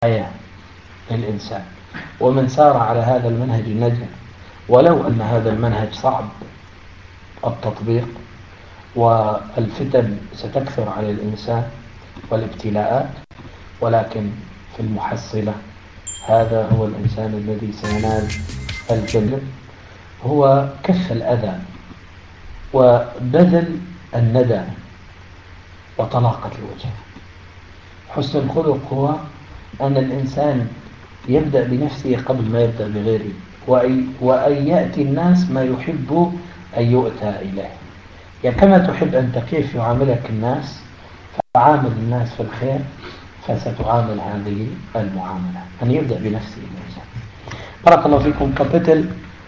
حياة للإنسان، ومن سار على هذا المنهج نجا، ولو أن هذا المنهج صعب التطبيق والفتن ستكثر على الإنسان والابتلاءات، ولكن في المحصلة هذا هو الإنسان الذي سينال الجنة، هو كف الأذى وبذل الندى وطلاقة الوجه. حسن الخلق هو أن الإنسان يبدأ بنفسه قبل ما يبدأ بغيره، وأن يأتي الناس ما يحب أن يؤتى إليه. يعني كما تحب أنت كيف يعاملك الناس، فعامل الناس في الخير، فستعامل هذه المعاملة. أن يبدأ بنفسه الإنسان. بارك الله فيكم. كابيتل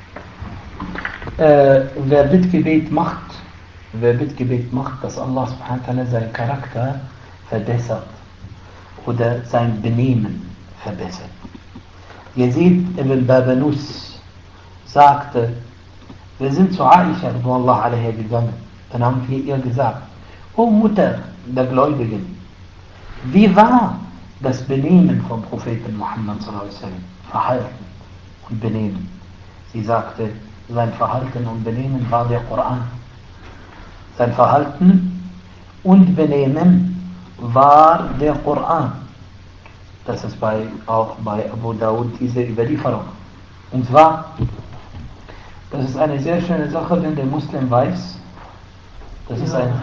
wer Bittgebet macht, dass Allah subhanahu wa ta'ala seinen Charakter verbessert oder sein Benehmen verbessert. Yazid ibn Babanus sagte, wir sind zu Aisha radhiyallahu anha gegangen, dann haben wir ihr gesagt, O Mutter der Gläubigen, wie war das Benehmen vom Propheten Muhammad sallallahu alaihi wasallam? Verhalten und Benehmen. Sie sagte, sein Verhalten und Benehmen war der Koran. Sein Verhalten und Benehmen war der Koran. Das ist auch bei Abu Dawud diese Überlieferung. Und zwar, das ist eine sehr schöne Sache, wenn der Muslim weiß, das ist eine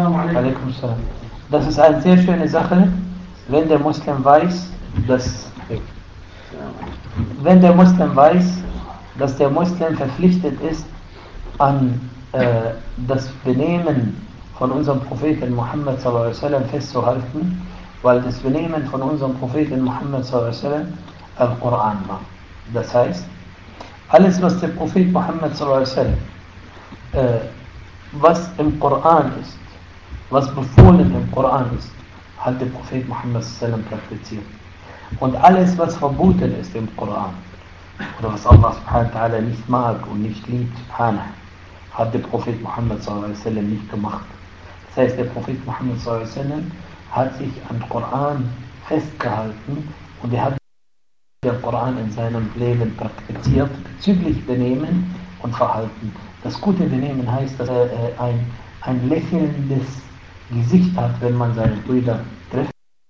sehr schöne Sache, wenn der Muslim weiß, dass der Muslim verpflichtet ist, an das Benehmen von unserem Propheten Muhammad sallallahu alaihi wasallam festzuhalten, weil das Benehmen von unserem Propheten Muhammad sallallahu alaihi wasallam Al-Quran war. Das heißt, alles was der Prophet Muhammad sallallahu alaihi wasallam was im Koran ist, was befohlen im Koran ist, hat der Prophet Muhammad sallallahu alaihi wasallam praktiziert. Und alles was verboten ist im Koran, oder was Allah subhanahu wa ta'ala nicht mag und nicht liebt, hat der Prophet Muhammad sallallahu alaihi wasallam nicht gemacht. Das heißt, der Prophet Muhammad sallallahu alaihi wasallam hat sich an den Koran festgehalten und er hat den Koran in seinem Leben praktiziert bezüglich Benehmen und Verhalten. Das gute Benehmen heißt, dass er ein lächelndes Gesicht hat, wenn man seine Brüder trifft,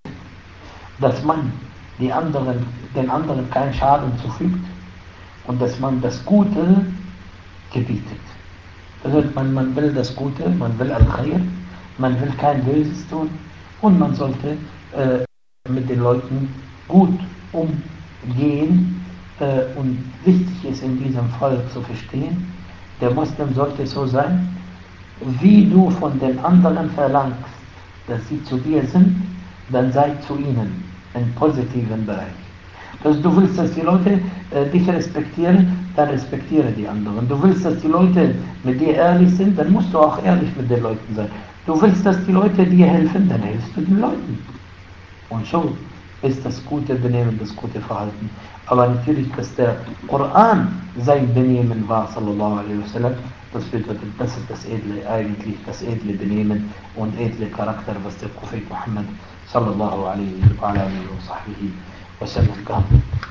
dass man den anderen keinen Schaden zufügt und dass man das Gute gebietet. Das heißt, man will das Gute, man will Al-Khair, man will kein Böses tun und man sollte mit den Leuten gut umgehen. Und wichtig ist in diesem Fall zu verstehen, der Muslim sollte so sein, wie du von den anderen verlangst, dass sie zu dir sind, dann sei zu ihnen im positiven Bereich. Also du willst, dass die Leute dich respektieren, dann respektiere die anderen. Du willst, dass die Leute mit dir ehrlich sind, dann musst du auch ehrlich mit den Leuten sein. Du willst, dass die Leute dir helfen, dann hilfst du den Leuten. Und so ist das gute Benehmen, das gute Verhalten. Aber natürlich, dass der Koran sein Benehmen war, sallallahu alaihi wasallam, das ist das edle Benehmen und edle Charakter, was der Prophet Muhammad sallallahu alaihi wasallam gab.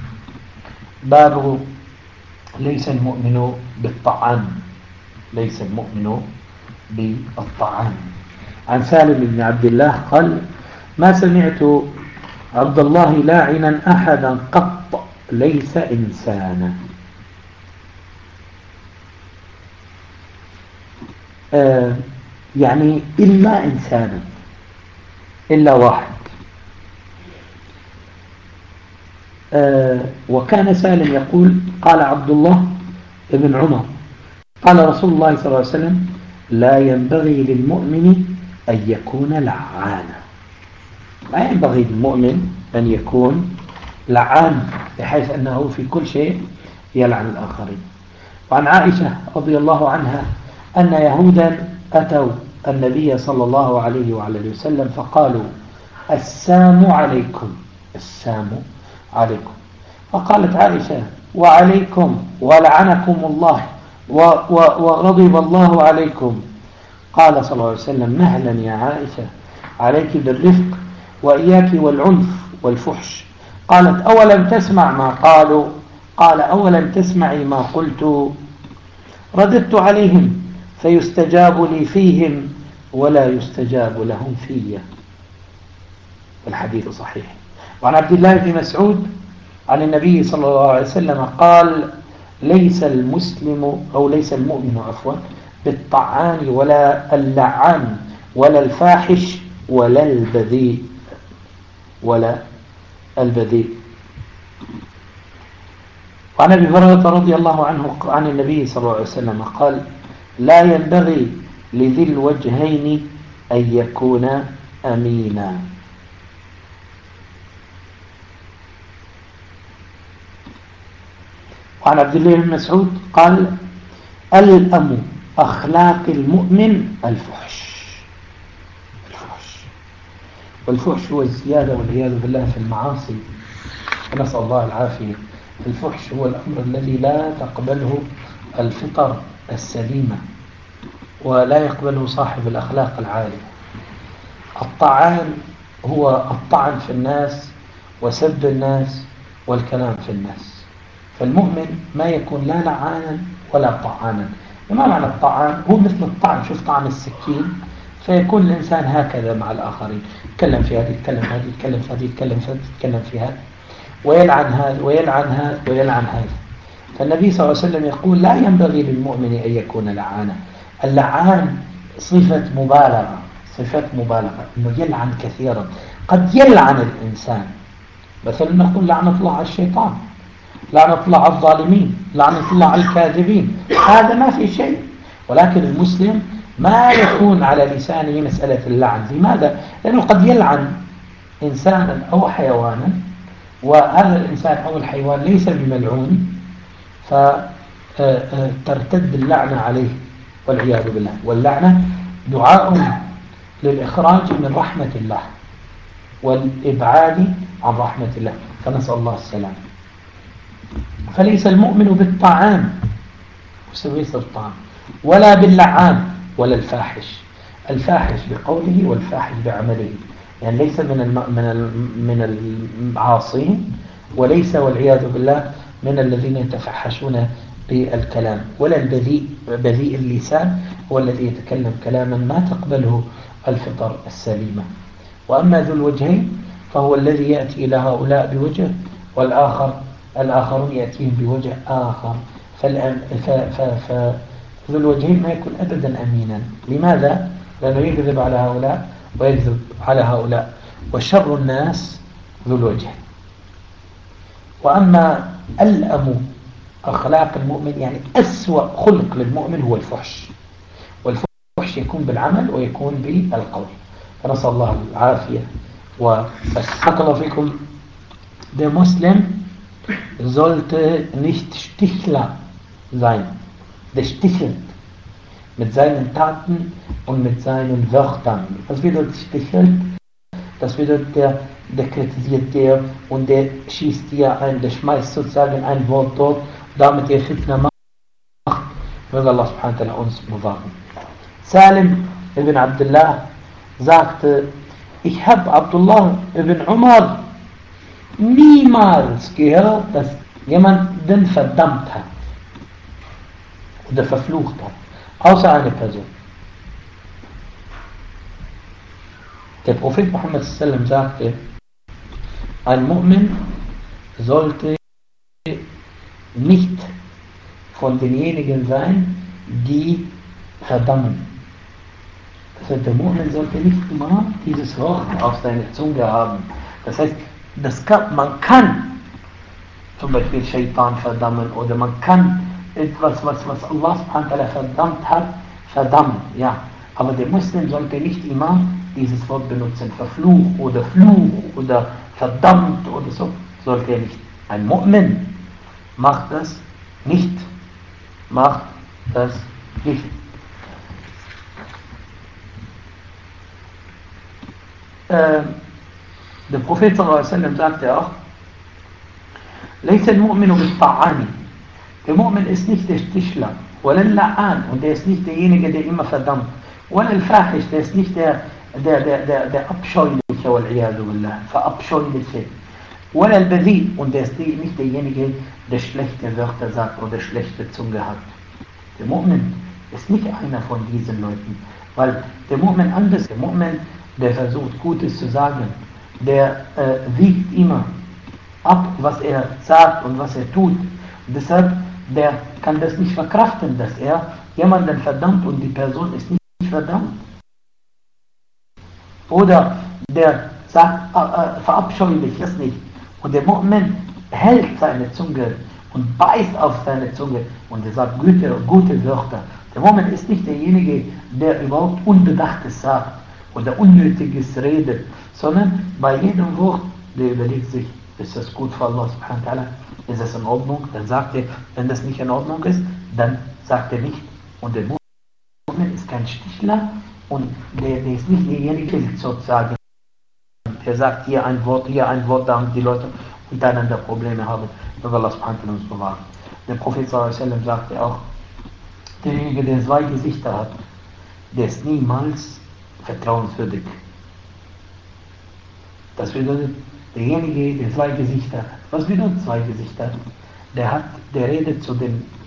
باب ليس المؤمن بالطعام عن سالم بن عبد الله قال ما سمعت عبد الله لاعنا أحدا قط ليس إنسانا. يعني إلا إنسانا، إلا واحد. وكان سالم يقول قال عبد الله ابن عمر قال رسول الله صلى الله عليه وسلم لا ينبغي للمؤمن أن يكون لعانا. لا ينبغي للمؤمن أن يكون لعان بحيث أنه في كل شيء يلعن الآخرين. وعن عائشة رضي الله عنها أن يهودا أتوا النبي صلى الله عليه وعلى وسلم فقالوا السام عليكم فقالت عائشة وعليكم ولعنكم الله وغضب الله عليكم. قال صلى الله عليه وسلم مهلا يا عائشة، عليك بالرفق وإياك والعنف والفحش، قالت أولم تسمع ما قالوا؟ قال أولم تسمعي ما قلت؟ رددت عليهم فيستجاب لي فيهم ولا يستجاب لهم في. الحديث صحيح. وعن عبد الله بن مسعود عن النبي صلى الله عليه وسلم قال ليس المسلم أو ليس المؤمن عفوا بالطعان ولا اللعان ولا الفاحش ولا البذيء ولا البذيء. وعن أبي هريرة رضي الله عنه عن النبي صلى الله عليه وسلم قال لا ينبغي لذي الوجهين أن يكون أمينا. وعن عبد الله بن مسعود قال الأم أخلاق المؤمن الفحش. والفحش هو الزيادة والعياذ بالله في المعاصي، ونسأل الله العافية. الفحش هو الأمر الذي لا تقبله الفطر السليمة ولا يقبله صاحب الأخلاق العالية. الطعان هو الطعن في الناس وسب الناس والكلام في الناس. فالمؤمن ما يكون لا لعانا ولا طعانا. ما معنى الطعان؟ هو مثل الطعن، شوف طعن السكين، فيكون الإنسان هكذا مع الآخرين، يتكلم في هذه، يتكلم هذه، يتكلم في هذه، يتكلم في هذه، يتكلم في هذا، ويلعن هذا ويلعن هذا ويلعن هذا. فالنبي صلى الله عليه وسلم يقول لا ينبغي للمؤمن أن يكون لعانا. اللعان صفة مبالغة، صفة مبالغة، إنه يلعن كثيرا. قد يلعن الإنسان، مثلا نقول لعنة الله على الشيطان، لعنة الله على الظالمين، لعنة الله على الكاذبين، هذا ما في شيء. ولكن المسلم ما يكون على لسانه مسألة اللعن. لماذا؟ لأنه قد يلعن إنسانا أو حيوانا، وهذا الإنسان أو الحيوان ليس بملعون، فترتد اللعنة عليه والعياذ بالله. واللعنة دعاء للإخراج من رحمة الله والإبعاد عن رحمة الله، فنسأل الله السلام. فليس المؤمن بالطعام وسويس الطعام ولا باللعان ولا الفاحش. الفاحش بقوله والفاحش بعمله، يعني ليس من العاصين، وليس والعياذ بالله من الذين يتفحشون بالكلام، ولا البذيء. بذيء اللسان هو الذي يتكلم كلاما ما تقبله الفطر السليمة. وأما ذو الوجهين فهو الذي يأتي إلى هؤلاء بوجه والآخرون يأتيهم بوجه آخر. فذو الوجهين ما يكون أبدا أمينا. لماذا؟ لأنه يكذب على هؤلاء ويكذب على هؤلاء، وشر الناس ذو الوجه. وأما الأم أخلاق المؤمن، يعني أسوأ خلق للمؤمن هو الفحش. والفحش يكون بالعمل ويكون بالقول، فنسأل الله العافية. وبارك الله فيكم. Der Muslim sollte nicht Stichler sein. Der stichelt mit seinen Taten und mit seinen Wörtern. Was bedeutet stichelt? Das bedeutet, der kritisiert dir und der schießt dir ein, der schmeißt sozusagen ein Wort dort, damit er Fitna macht. Möge Allah subhanahu wa ta'ala uns bewahren. Salim ibn Abdullah sagte, ich habe Abdullah ibn Umar niemals gehört, dass jemand den verdammt hat oder verflucht hat, außer eine Person. Der Prophet Muhammad sallam sagte, ein Mu'min sollte nicht von denjenigen sein, die verdammen. Das heißt, der Mu'min sollte nicht immer dieses Wort auf seiner Zunge haben. Das heißt, man kann zum Beispiel Shaitan verdammen, oder man kann etwas, was Allah subhanahu wa ta'ala verdammt hat, verdammen. Ja. Aber der Muslim sollte nicht immer dieses Wort benutzen, verflucht oder Fluch oder verdammt oder so, sollte er nicht. Ein Mu'min macht das nicht. Macht das nicht. Der Prophet sallallahu alaihi wasallam sagte auch, ليس المؤمن بالطعان. Der Mu'min ist nicht der Stichler, ولا اللعان, und der ist nicht derjenige, der immer verdammt, ولا الفاحش, der ist nicht der Abscheuliche, والعياذ بالله, verabscheuliche. Oder al-Bazi, und der ist nicht derjenige, der schlechte Wörter sagt oder schlechte Zunge hat. Der Mu'min ist nicht einer von diesen Leuten, weil der Mu'min anders, der Mu'min, der versucht Gutes zu sagen, der wiegt immer ab, was er sagt und was er tut. Und deshalb, der kann das nicht verkraften, dass er jemanden verdammt und die Person ist nicht verdammt. Oder der sagt verabscheulich, das nicht. Und der Mu'min hält seine Zunge und beißt auf seine Zunge und er sagt gute Wörter. Der Mu'min ist nicht derjenige, der überhaupt Unbedachtes sagt oder Unnötiges redet, sondern bei jedem Wort, der überlegt sich, ist das gut für Allah subhanahu wa ta'ala, ist das in Ordnung, dann sagt er, wenn das nicht in Ordnung ist, dann sagt er nicht. Und der Mu'min ist kein Stichler und der ist nicht derjenige, sozusagen, der sagt hier ein Wort, damit die Leute untereinander Probleme haben. Möge Allah subhanahu wa ta'ala uns bewahren. Der Prophet sallallahu alaihi wasallam sagte auch, derjenige, der zwei Gesichter hat, der ist niemals vertrauenswürdig. Das bedeutet, derjenige, der zwei Gesichter hat. Was bedeutet zwei Gesichter? Der redet zu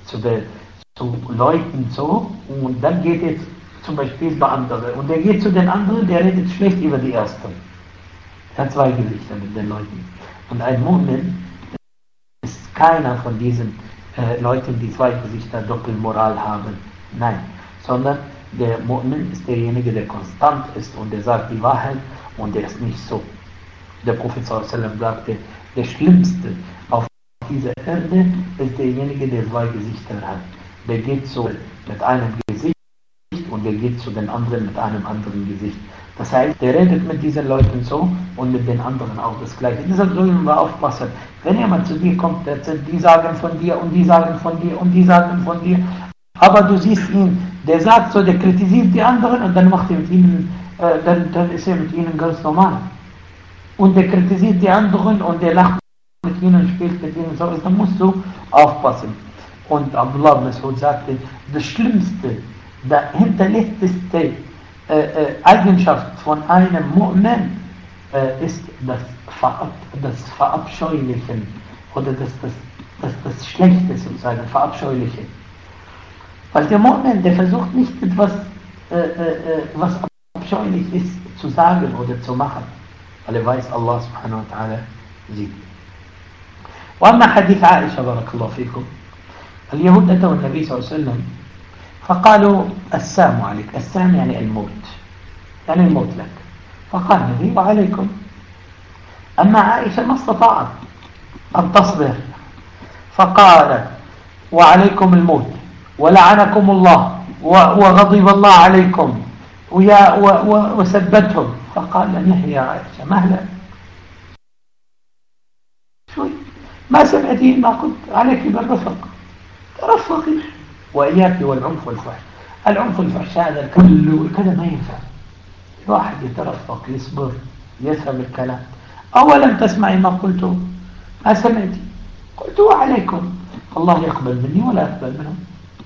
Leuten so und dann geht er zum Beispiel bei anderen. Und der geht zu den anderen, der redet schlecht über die Ersten. Er hat zwei Gesichter mit den Leuten. Und ein Mu'min ist keiner von diesen Leuten, die zwei Gesichter Doppelmoral haben. Nein, sondern der Mu'min ist derjenige, der konstant ist und der sagt die Wahrheit und der ist nicht so. Der Prophet sallallahu alaihi wasallam sagte, der Schlimmste auf dieser Erde ist derjenige, der zwei Gesichter hat. Der geht so mit einem Gesicht und der geht zu den anderen mit einem anderen Gesicht. Das heißt, der redet mit diesen Leuten so und mit den anderen auch das Gleiche. Deshalb sollen wir aufpassen. Wenn jemand zu dir kommt, die sagen von dir und die sagen von dir und die sagen von dir, aber du siehst ihn, der sagt so, der kritisiert die anderen und dann macht er mit ihnen, dann ist er mit ihnen ganz normal. Und der kritisiert die anderen und der lacht mit ihnen, spielt mit ihnen, so, dann musst du aufpassen. Und Abdullah ibn Mas'ud sagte, das Schlimmste, der hinterletzteste Eigenschaft von einem Mu'min ist das Verabscheulichen oder das Schlechte sozusagen, Verabscheuliche. Weil der Mu'min, der versucht nicht etwas, was abscheulich ist, zu sagen oder zu machen. weil er weiß, Allah subhanahu wa ta'ala sieht. وأما حديث عائشة بارك الله فيكم، اليهود أتوا النبي صلى الله عليه وسلم فقالوا السام عليك، السام يعني الموت، يعني الموت لك، فقال النبي وعليكم. أما عائشة ما استطاعت أن تصبر فقالت وعليكم الموت ولعنكم الله وغضب الله عليكم وسبتهم. فقال لن يحيى عائشة مهلا، شوي ما سمعتين ما قلت عليك بالرفق، ترفقي وإياك والعنف والفحش. العنف والفحش هذا كله كذا ما ينفع، الواحد يترفق يصبر يفهم الكلام. أولا تسمعي ما قلته، ما سمعتي قلت وعليكم، الله يقبل مني ولا يقبل منهم،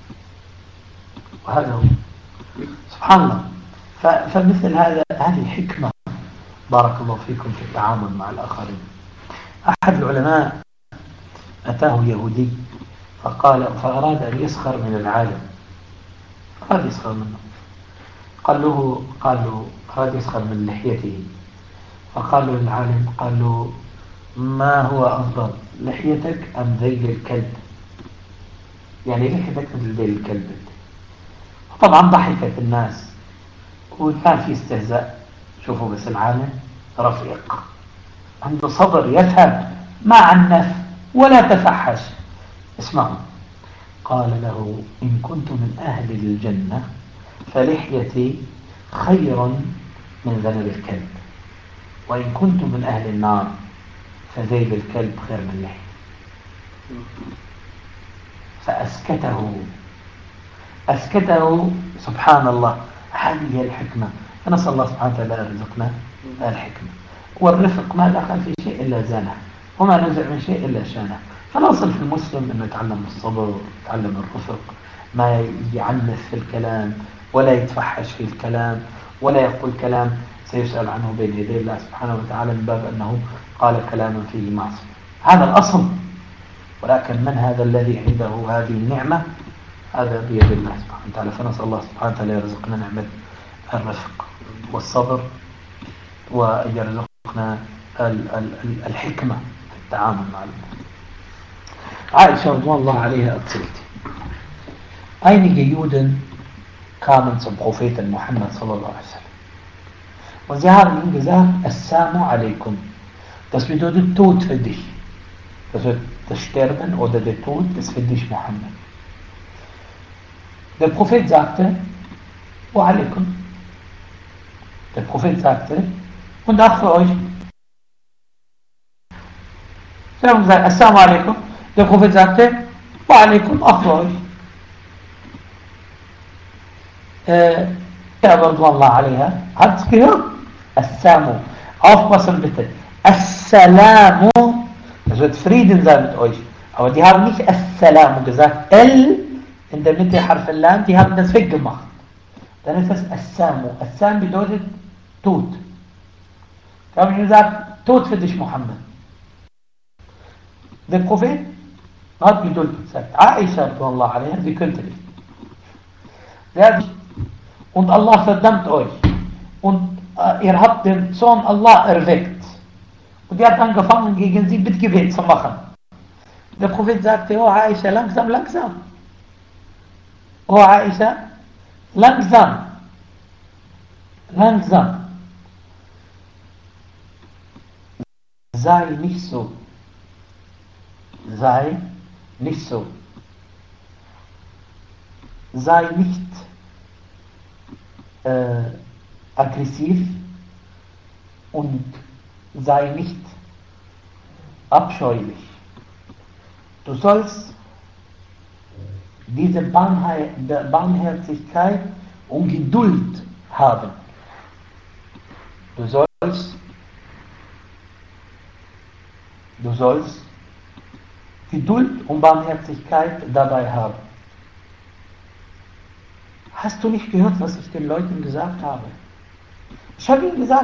وهذا هو سبحان الله. فمثل هذه حكمة بارك الله فيكم في التعامل مع الآخرين. أحد العلماء أتاه يهودي فأراد أن يسخر من العالم، أراد يسخر منه، قال له أراد يسخر من لحيته، فقال له العالم، قال له ما هو أفضل لحيتك أم ذيل الكلب؟ يعني لحيتك مثل ذيل الكلب. طبعا ضحكت الناس وكان في استهزاء. شوفوا بس العالم رفيق عنده صبر يفهم ما عنف ولا تفحش. اسمعوا، قال له إن كنت من أهل الجنة فلحيتي خير من ذنب الكلب، وإن كنت من أهل النار فذيل الكلب خير من لحية. فأسكته سبحان الله. هذه هي الحكمة. فنسأل الله سبحانه وتعالى يرزقنا الحكمة. والرفق ما دخل في شيء إلا زانه، وما نزع من شيء إلا شانه. فنصل في المسلم أنه يتعلم الصبر، يتعلم الرفق، ما يعنف في الكلام ولا يتفحش في الكلام ولا يقول كلام سيسأل عنه بين يدي الله سبحانه وتعالى من باب أنه قال كلاما فيه معصية. هذا الأصل. ولكن من هذا الذي عنده هذه النعمة؟ هذا بيد الله سبحانه وتعالى. فنسأل الله سبحانه وتعالى يرزقنا نعمة الرفق والصبر، وأن يرزقنا الحكمة في التعامل مع الناس. Aisha radhiyallahu anha erzählt: Einige Juden kamen zum Propheten Muhammad sallallahu alaihi wasallam und sie haben ihm gesagt: Assalamu alaikum. Das bedeutet Tod für dich. Das Sterben oder der Tod ist für dich, Muhammad. Der Prophet sagte: Wa alaikum. Der Prophet sagte: Und auch für euch. Sie haben gesagt: Assalamu alaikum. Der Prophet sagte: Wa alaikum, auch für euch. Radhiyallahu anha hat gehört: Assalamu. Aufpassen bitte. Assalamu. Das wird Frieden sein mit euch. Aber die haben nicht Assalamu gesagt. L in der Mitte Harf al-Lam, die haben das weggemacht. Dann ist das Assalamu. Assalamu bedeutet Tod. Da haben sie gesagt: Tod für dich, Muhammad. Der Prophet hat Geduld gesagt. Aisha radhiyallahu anha, sie könnte nicht. Und Allah verdammt euch. Und ihr habt den Sohn Allah erweckt. Und ihr habt angefangen, gegen sie Bittgebet zu machen. Der Prophet sagte: Oh Aisha, langsam, langsam. Oh Aisha, langsam. Langsam. Sei nicht so. Sei nicht so. Sei nicht aggressiv und sei nicht abscheulich. Du sollst diese Barmherzigkeit und Geduld haben. Du sollst Geduld und Barmherzigkeit dabei haben. Hast du nicht gehört, was ich den Leuten gesagt habe? Ich habe ihnen gesagt: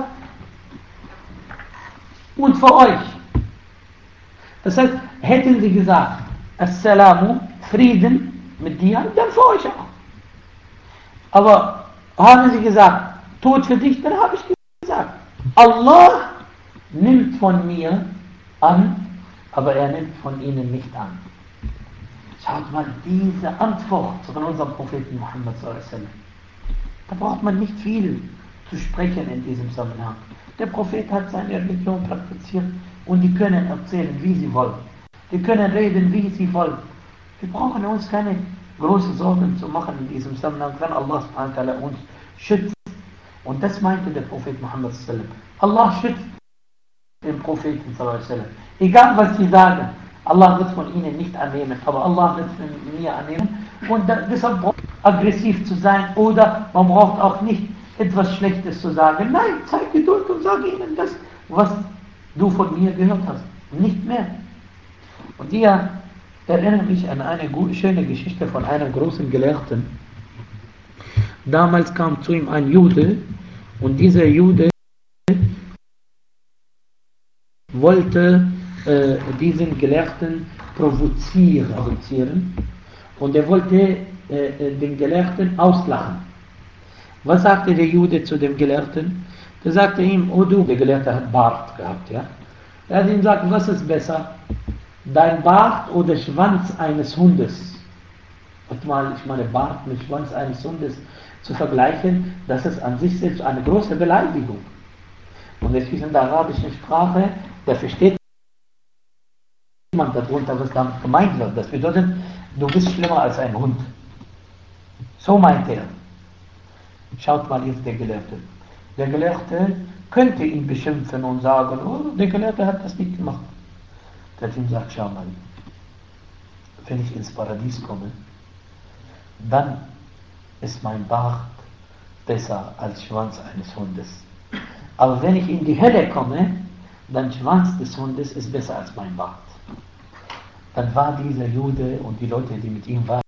Und für euch. Das heißt, hätten sie gesagt: Assalamu, Frieden mit dir, dann für euch auch. Aber haben sie gesagt: Tod für dich, dann habe ich gesagt: Allah nimmt von mir an, aber er nimmt von ihnen nicht an. Schaut mal, diese Antwort von unserem Propheten Muhammad sallallahu alaihi wasallam. Da braucht man nicht viel zu sprechen in diesem Zusammenhang. Der Prophet hat seine Religion praktiziert und die können erzählen, wie sie wollen. Die können reden, wie sie wollen. Wir brauchen uns keine großen Sorgen zu machen in diesem Zusammenhang, wenn Allah subhanahu wa ta'ala uns schützt. Und das meinte der Prophet Muhammad sallallahu alaihi wasallam. Allah schützt den Propheten sallallahu alaihi wasallam. Egal was sie sagen, Allah wird von ihnen nicht annehmen, aber Allah wird von mir annehmen. Und deshalb braucht man aggressiv zu sein oder man braucht auch nicht etwas Schlechtes zu sagen. Nein, zeig Geduld und sage ihnen das, was du von mir gehört hast. Nicht mehr. Und ihr erinnert mich an eine schöne Geschichte von einem großen Gelehrten. Damals kam zu ihm ein Jude und dieser Jude wollte diesen Gelehrten provozieren und er wollte den Gelehrten auslachen. Was sagte der Jude zu dem Gelehrten? Der sagte ihm: Oh du, der Gelehrte hat Bart gehabt, ja? Er hat ihm gesagt: Was ist besser? Dein Bart oder Schwanz eines Hundes? Und mal, ich meine, Bart mit Schwanz eines Hundes zu vergleichen, das ist an sich selbst eine große Beleidigung. Und es ist in der arabischen Sprache, da versteht man darunter, was damit gemeint wird. Das bedeutet, du bist schlimmer als ein Hund. So meint er. Schaut mal jetzt der Gelehrte. Der Gelehrte könnte ihn beschimpfen und sagen: Oh, der Gelehrte hat das nicht gemacht. Der hat ihm gesagt: Schau mal, wenn ich ins Paradies komme, dann ist mein Bart besser als Schwanz eines Hundes. Aber wenn ich in die Hölle komme, dann Schwanz des Hundes ist besser als mein Bart. Dann war dieser Jude und die Leute, die mit ihm waren,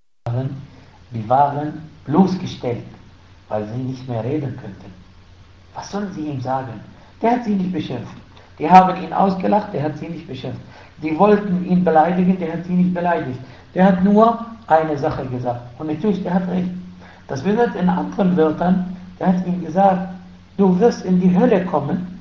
die waren bloßgestellt, weil sie nicht mehr reden könnten. Was sollen sie ihm sagen? Der hat sie nicht beschimpft. Die haben ihn ausgelacht, der hat sie nicht beschimpft. Die wollten ihn beleidigen, der hat sie nicht beleidigt. Der hat nur eine Sache gesagt. Und natürlich, der hat recht. Das bedeutet in anderen Wörtern, der hat ihm gesagt, du wirst in die Hölle kommen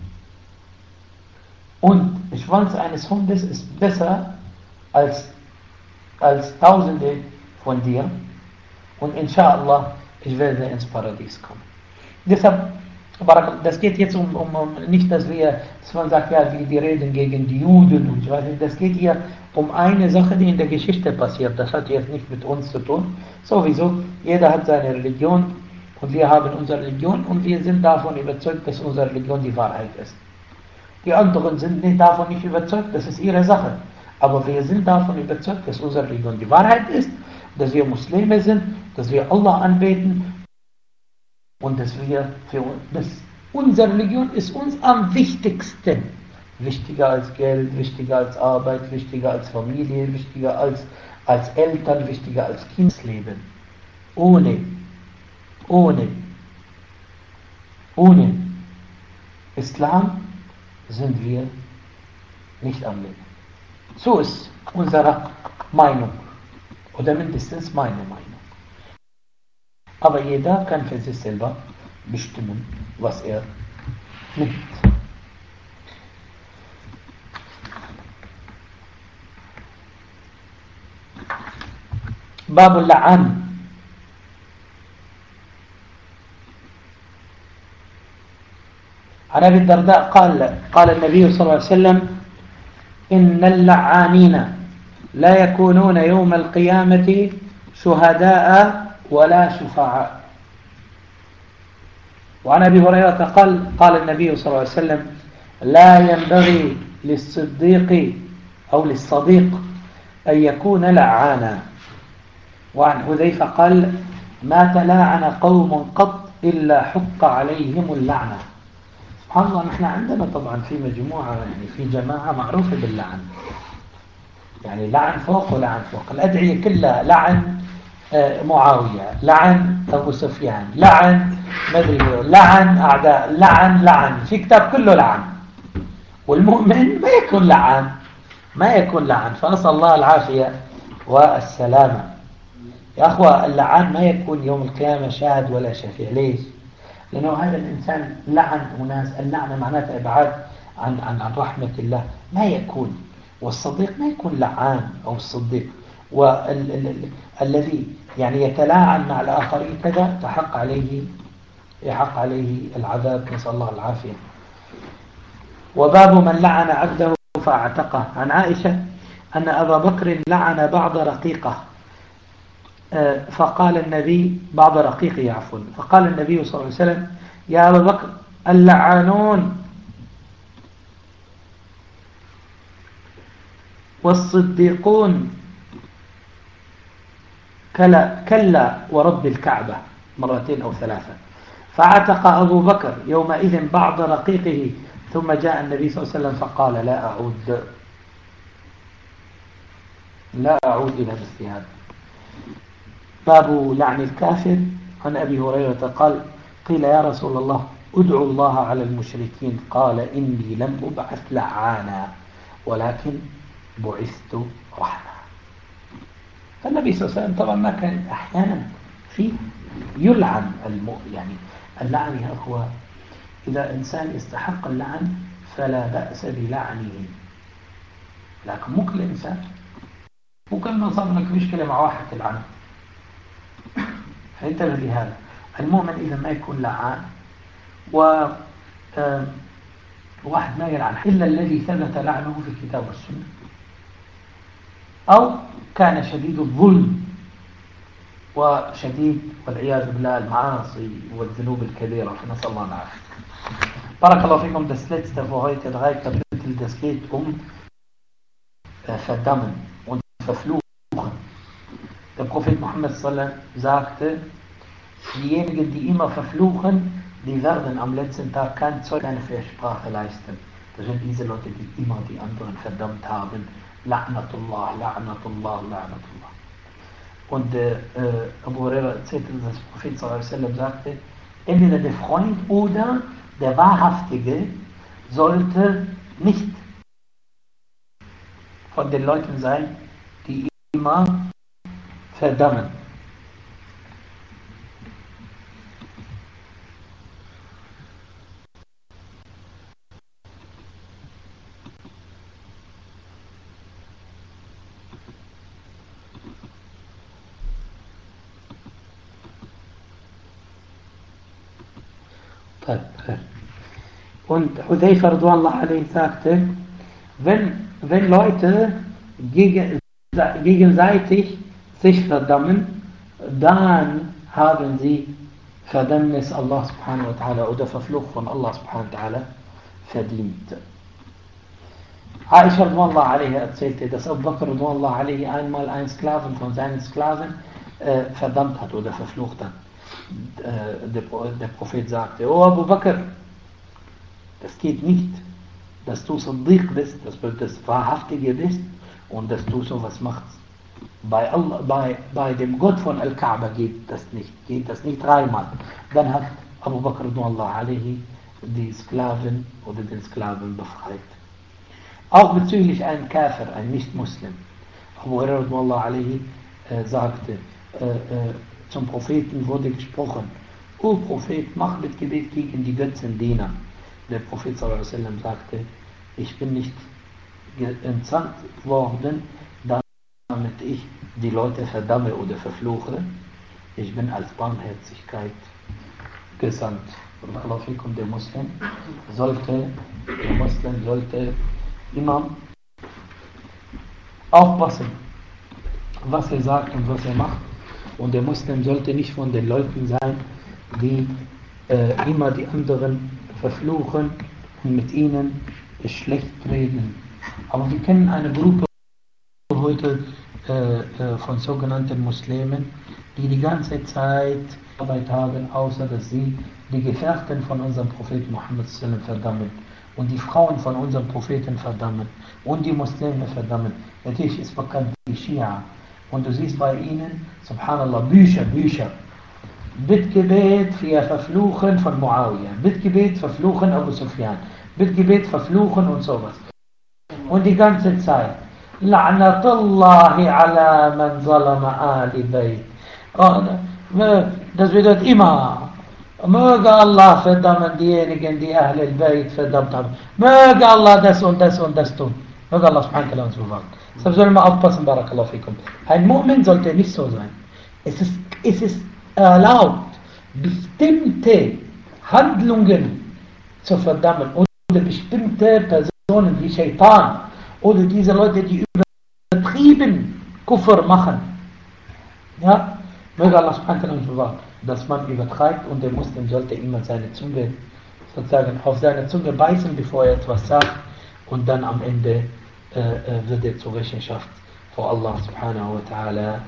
und der Schwanz eines Hundes ist besser als Tausende von dir und inshallah, ich werde ins Paradies kommen. Deshalb, das geht jetzt um nicht, dass man sagt, ja, die reden gegen die Juden und so weiter. Das geht hier um eine Sache, die in der Geschichte passiert. Das hat jetzt nicht mit uns zu tun. Sowieso, jeder hat seine Religion und wir haben unsere Religion und wir sind davon überzeugt, dass unsere Religion die Wahrheit ist. Die anderen sind davon nicht überzeugt, das ist ihre Sache. Aber wir sind davon überzeugt, dass unsere Religion die Wahrheit ist, dass wir Muslime sind, dass wir Allah anbeten und dass unsere Religion ist uns am wichtigsten. Wichtiger als Geld, wichtiger als Arbeit, wichtiger als Familie, wichtiger als Eltern, wichtiger als Kindsleben. Ohne Islam sind wir nicht am Leben. So ist unsere Meinung. Oder mindestens meine Meinung. Aber jeder kann für sich selber bestimmen, was er nimmt. باب اللعان. عن أبي الدرداء قال النبي صلى الله عليه وسلم إن اللعانين لا يكونون يوم القيامة شهداء ولا شفعاء. وعن أبي هريرة قال النبي صلى الله عليه وسلم لا ينبغي للصديق أو للصديق أن يكون لعانا. وعن حذيفة قال ما تلاعن قوم قط إلا حق عليهم اللعنة. سبحان الله، نحن عندنا طبعا في مجموعة، يعني في جماعة معروفة باللعن، يعني لعن فوق ولعن فوق. الأدعية كلها لعن معاوية، لعن أبو سفيان، لعن مدري، لعن أعداء، لعن في كتاب كله لعن. والمؤمن ما يكون لعن فنسأل الله العافية والسلامة. يا أخوة، اللعان ما يكون يوم القيامة شاهد ولا شفيع. ليش؟ لأنه هذا الإنسان لعن أناس. اللعنة معناتها إبعاد عن رحمة الله، ما يكون. والصديق ما يكون لعان أو الصديق، والذي يعني يتلاعن مع الآخرين كذا يحق عليه العذاب، نسأل الله العافية. وباب من لعن عبده فاعتقه. عن عائشة أن أبا بكر لعن بعض رقيقه فقال النبي بعض رقيقه عفوا، فقال النبي صلى الله عليه وسلم يا أبا بكر اللعانون والصديقون كلا ورب الكعبة مرتين أو ثلاثة. فعتق أبو بكر يومئذ بعض رقيقه، ثم جاء النبي صلى الله عليه وسلم فقال لا أعود إلى مثل هذا. باب لعن الكافر. عن أبي هريرة قيل يا رسول الله ادعو الله على المشركين، قال إني لم أبعث لعانا ولكن بعثت رحمة. فالنبي صلى الله عليه وسلم طبعا ما كان أحيانا في يلعن يعني اللعن يا أخوة، إذا إنسان يستحق اللعن فلا بأس بلعنه، لكن مو كل إنسان. ممكن نصاب لك مشكلة مع واحد تلعنه، فانتبه لهذا. المؤمن إذا ما يكون لعان واحد ما يلعن إلا الذي ثبت لعنه في الكتاب والسنة، أو كان شديد الظلم وشديد والعياذ بالله المعاصي والذنوب الكبيرة، فنسأل الله العافية. بارك الله فيكم. Das letzte für heute, 3 Kapitel, das geht Verdammen und Verfluchen. Der Prophet Muhammad sallam sagte, diejenigen, die immer verfluchen, die werden am letzten Tag kein Zeug, keine Versprache leisten. Das sind diese Leute, die immer die anderen verdammt haben. La'natullah, La'natullah, La'natullah. Und Abu Hurairah erzählte, dass der Prophet sallallahu alaihi wasallam sagte, entweder der Freund oder der Wahrhaftige sollte nicht von den Leuten sein, die immer verdammen. Und Hudayfa radhiyallahu anhu sagte, wenn Leute gegenseitig sich verdammen, dann haben sie Verdammnis Allah subhanahu wa ta'ala oder Verfluch von Allah subhanahu wa ta'ala verdient. Aisha radhiyallahu anha erzählte, dass Abu Bakr radhiyallahu anhu einmal einen Sklaven von seinen Sklaven verdammt hat oder verflucht hat. Der Prophet sagte, oh Abu Bakr, das geht nicht, dass du Siddiq bist, dass du das Wahrhaftige bist und dass du sowas machst. Bei dem Gott von Al-Kaaba geht das nicht dreimal. Dann hat Abu Bakr die Sklaven oder den Sklaven befreit. Auch bezüglich einem Kafir, ein Nicht-Muslim. Abu Hurairah sagte, zum Propheten wurde gesprochen, O Prophet, mach mit Gebet gegen die Götzendiener. Der Prophet sallallahu alaihi wasallam sagte, ich bin nicht entsandt worden, damit ich die Leute verdamme oder verfluche. Ich bin als Barmherzigkeit gesandt. Und der Muslim sollte immer aufpassen, was er sagt und was er macht. Und der Muslim sollte nicht von den Leuten sein, die immer die anderen verfluchen und mit ihnen schlecht reden. Aber wir kennen eine Gruppe heute von sogenannten Muslimen, die die ganze Zeit Arbeit haben, außer dass sie die Gefährten von unserem Propheten Muhammad verdammen und die Frauen von unserem Propheten verdammen und die Muslime verdammen. Natürlich ist bekannt die Schia. Und du siehst bei ihnen, subhanallah, Bücher. Bittgebet für Verfluchen von Muawiyah, Bittgebet verfluchen Abu Sufyan, Bittgebet verfluchen und sowas. Und die ganze Zeit, La'natullahi ala man zalama ali bayt. Das bedeutet immer, möge Allah verdammen diejenigen, die Ahl al-Bayt verdammt haben. Möge Allah das und das und das tun. Möge Allah subhanahu wa ta'ala uns bewahren. Deshalb sollen wir aufpassen, barakallahu fikum. Ein Mu'min sollte nicht so sein. Es ist erlaubt, bestimmte Handlungen zu verdammen oder bestimmte Personen wie Shaitan oder diese Leute, die übertrieben Kufr machen. Ja, möge Allah subhanahu wa ta'ala uns bewahren, dass man übertreibt und der Muslim sollte immer seine Zunge sozusagen auf seine Zunge beißen, bevor er etwas sagt und dann am Ende wird er zur Rechenschaft vor Allah subhanahu wa ta'ala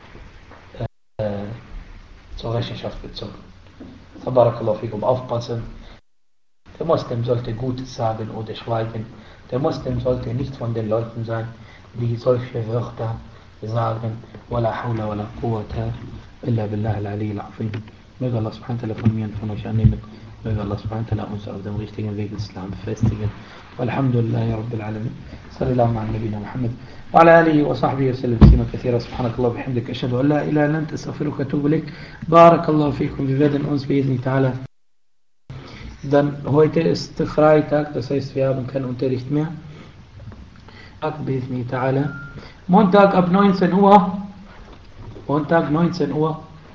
zur Rechenschaft gezogen. Barakallahu fikum, aufpassen. Der Muslim sollte Gutes sagen oder schweigen. Der Muslim sollte nicht von den Leuten sein, die solche Wörter sagen. Wala hawla wala quwwata illa billah al-ali al-azim. Möge Allah subhanahu wa ta'ala von mir und von euch annehmen. Möge Allah subhanahu wa ta'ala uns auf dem richtigen Weg des Islam befestigen. Walhamdulillahi rabbil alamin. Sallallahu ala nabina Muhammad. وعلى آله وصحبه وسلم تسليما كثيرا سبحانك اللهم وبحمدك أشهد أن لا إله إلا أنت أستغفرك وأتوب إليك بارك الله فيكم. Wir werden uns بإذن تعالى dann heute ist Freitag, das heißt wir haben keinen Unterricht mehr. بإذن تعالى Montag ab 19 Uhr Montag 19 Uhr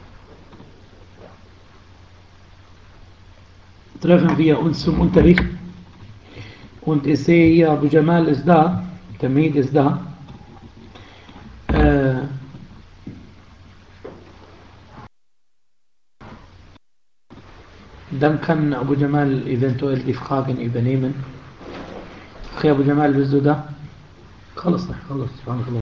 treffen wir uns zum Unterricht und ich sehe hier Abu Jamal ist da, Tamid ist da. Dann kann Abu Jamal eventuell die Fragen übernehmen. Abu Jamal, bist du da? خلص